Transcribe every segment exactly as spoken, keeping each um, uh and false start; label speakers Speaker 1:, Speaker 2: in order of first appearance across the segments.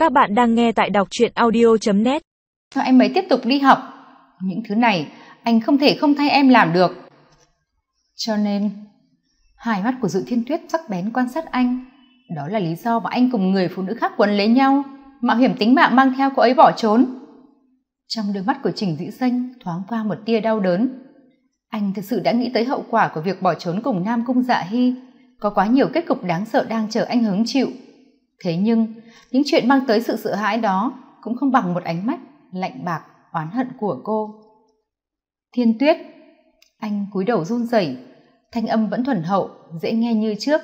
Speaker 1: Các bạn đang nghe tại đọc truyện audio chấm net.
Speaker 2: Cho em ấy tiếp tục đi học. Những thứ này anh không thể không thay em làm được. Cho nên hai mắt của Dự Thiên Tuyết sắc bén quan sát anh. Đó là lý do mà anh cùng người phụ nữ khác quấn lấy nhau, mạo hiểm tính mạng mang theo cô ấy bỏ trốn. Trong đôi mắt của Trình Dĩ Xanh thoáng qua một tia đau đớn. Anh thực sự đã nghĩ tới hậu quả của việc bỏ trốn cùng Nam Cung Dạ Hy. Có quá nhiều kết cục đáng sợ đang chờ anh hứng chịu. Thế nhưng những chuyện mang tới sự sợ hãi đó cũng không bằng một ánh mắt lạnh bạc oán hận của cô. Thiên Tuyết. Anh cúi đầu run rẩy, thanh âm vẫn thuần hậu, dễ nghe như trước.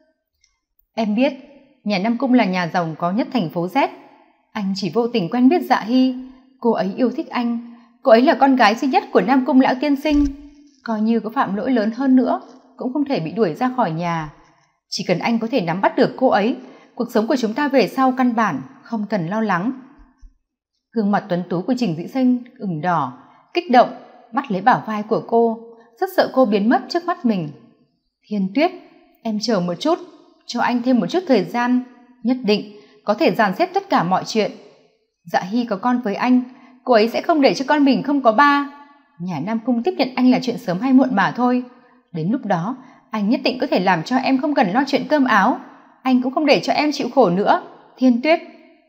Speaker 2: Em biết nhà Nam Cung là nhà giàu có nhất thành phố Z. Anh chỉ vô tình quen biết Dạ Hy. Cô ấy yêu thích anh. Cô ấy là con gái duy nhất của Nam Cung lão tiên sinh. Coi như có phạm lỗi lớn hơn nữa cũng không thể bị đuổi ra khỏi nhà. Chỉ cần anh có thể nắm bắt được cô ấy, cuộc sống của chúng ta về sau căn bản không cần lo lắng. Gương mặt tuấn tú của Trình Dĩ Xanh ửng đỏ, kích động bắt lấy bả vai của cô, rất sợ cô biến mất trước mắt mình. Thiên Tuyết, em chờ một chút, cho anh thêm một chút thời gian, nhất định có thể dàn xếp tất cả mọi chuyện. Dạ Hy có con với anh, cô ấy sẽ không để cho con mình không có ba. Nhà Nam Cung tiếp nhận anh là chuyện sớm hay muộn mà thôi. Đến lúc đó anh nhất định có thể làm cho em không cần lo chuyện cơm áo. Anh cũng không để cho em chịu khổ nữa. Thiên Tuyết.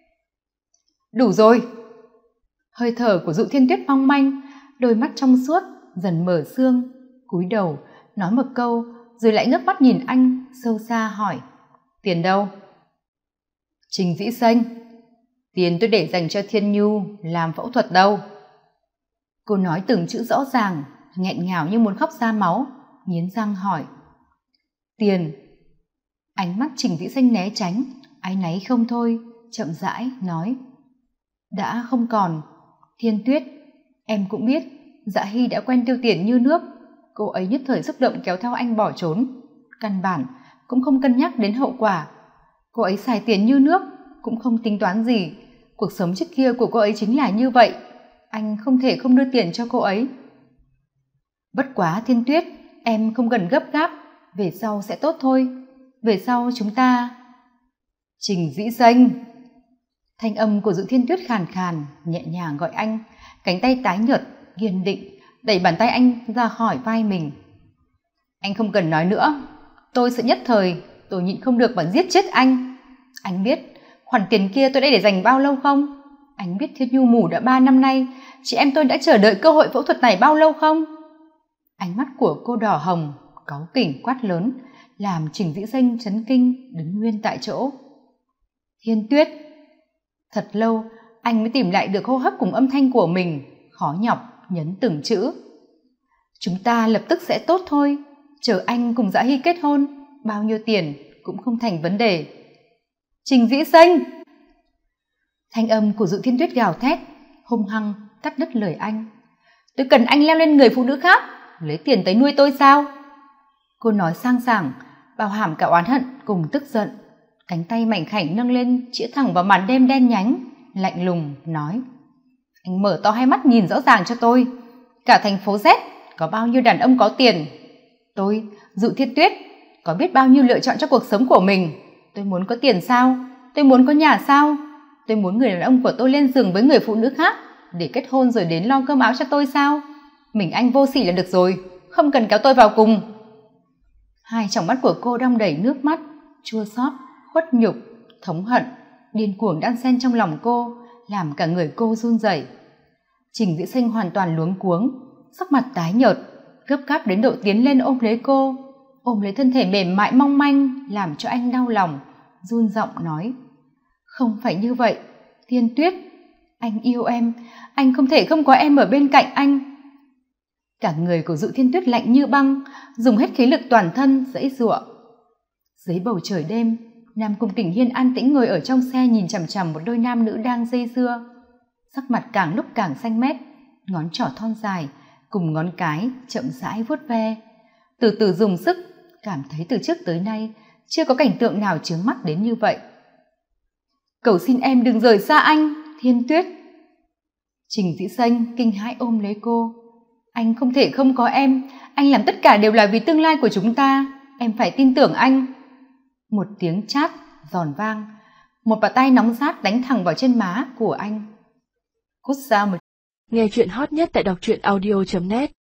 Speaker 2: Đủ rồi. Hơi thở của Dụ Thiên Tuyết mong manh, đôi mắt trong suốt dần mở sương, cúi đầu nói một câu rồi lại ngước mắt nhìn anh sâu xa hỏi: Tiền đâu? Trình Dĩ Xanh, tiền tôi để dành cho Thiên Nhu làm phẫu thuật đâu? Cô nói từng chữ rõ ràng, nghẹn ngào như muốn khóc ra máu, nghiến răng hỏi: Tiền? Ánh mắt Trình Dĩ Xanh né tránh, áy náy không thôi, chậm rãi nói: Đã không còn. Thiên Tuyết, em cũng biết Dạ Hy đã quen tiêu tiền như nước. Cô ấy nhất thời xúc động kéo theo anh bỏ trốn, căn bản cũng không cân nhắc đến hậu quả. Cô ấy xài tiền như nước, cũng không tính toán gì. Cuộc sống trước kia của cô ấy chính là như vậy. Anh không thể không đưa tiền cho cô ấy. Bất quá Thiên Tuyết, em không cần gấp gáp, về sau sẽ tốt thôi. Về sau chúng ta... Trình Dĩ Xanh. Thanh âm của Dự Thiên Tuyết khàn khàn, nhẹ nhàng gọi anh, cánh tay tái nhợt, kiên định, đẩy bàn tay anh ra khỏi vai mình. Anh không cần nói nữa, tôi sẽ nhất thời, tôi nhịn không được mà giết chết anh. Anh biết khoản tiền kia tôi đã để dành bao lâu không? Anh biết Thiên Nhu mù đã ba năm nay, chị em tôi đã chờ đợi cơ hội phẫu thuật này bao lâu không? Ánh mắt của cô đỏ hồng, cáu kỉnh quát lớn, làm Trình Dĩ Xanh chấn kinh đứng nguyên tại chỗ. Thiên Tuyết. Thật lâu anh mới tìm lại được hô hấp cùng âm thanh của mình, khó nhọc nhấn từng chữ. Chúng ta lập tức sẽ tốt thôi, chờ anh cùng Dạ Hy kết hôn, bao nhiêu tiền cũng không thành vấn đề. Trình Dĩ Xanh. Thanh âm của Dự Thiên Tuyết gào thét, hung hăng cắt đứt lời anh. Tôi cần anh leo lên người phụ nữ khác, lấy tiền tới nuôi tôi sao? Cô nói sang sảng, bao hàm cả oán hận cùng tức giận. Cánh tay mảnh khảnh nâng lên chĩa thẳng vào màn đêm đen nhánh, lạnh lùng nói: Anh mở to hai mắt nhìn rõ ràng cho tôi, cả thành phố Z có bao nhiêu đàn ông có tiền? Tôi, Dự Thiên Tuyết, có biết bao nhiêu lựa chọn cho cuộc sống của mình. Tôi muốn có tiền sao? Tôi muốn có nhà sao? Tôi muốn người đàn ông của tôi lên giường với người phụ nữ khác để kết hôn rồi đến lo cơm áo cho tôi sao? Mình anh vô sỉ là được rồi, không cần kéo tôi vào cùng. Hai tròng mắt của cô đong đầy nước mắt, chua xót, khuất nhục, thống hận, điên cuồng đan xen trong lòng cô, làm cả người cô run rẩy. Trình Dĩ Xanh hoàn toàn luống cuống, sắc mặt tái nhợt, gấp gáp đến độ tiến lên ôm lấy cô, ôm lấy thân thể mềm mại mong manh, làm cho anh đau lòng, run giọng nói: Không phải như vậy, Thiên Tuyết, anh yêu em, anh không thể không có em ở bên cạnh anh. Cả người của Dự Thiên Tuyết lạnh như băng, dùng hết khí lực toàn thân giãy giụa. Dưới bầu trời đêm, Nam Cung Kình Hiên an tĩnh ngồi ở trong xe nhìn chằm chằm một đôi nam nữ đang dây dưa, sắc mặt càng lúc càng xanh mét, ngón trỏ thon dài cùng ngón cái chậm rãi vuốt ve, từ từ dùng sức, cảm thấy từ trước tới nay chưa có cảnh tượng nào chướng mắt đến như vậy. Cầu xin em đừng rời xa anh, Thiên Tuyết. Trình Dĩ Xanh kinh hãi ôm lấy cô. Anh không thể không có em, anh làm tất cả đều là vì tương lai của chúng ta, em phải tin tưởng anh. Một tiếng chát giòn vang, một bàn tay nóng rát đánh thẳng vào trên má của anh. Cút ra một.
Speaker 1: Nghe chuyện hot nhất tại đọc truyện audio chấm net.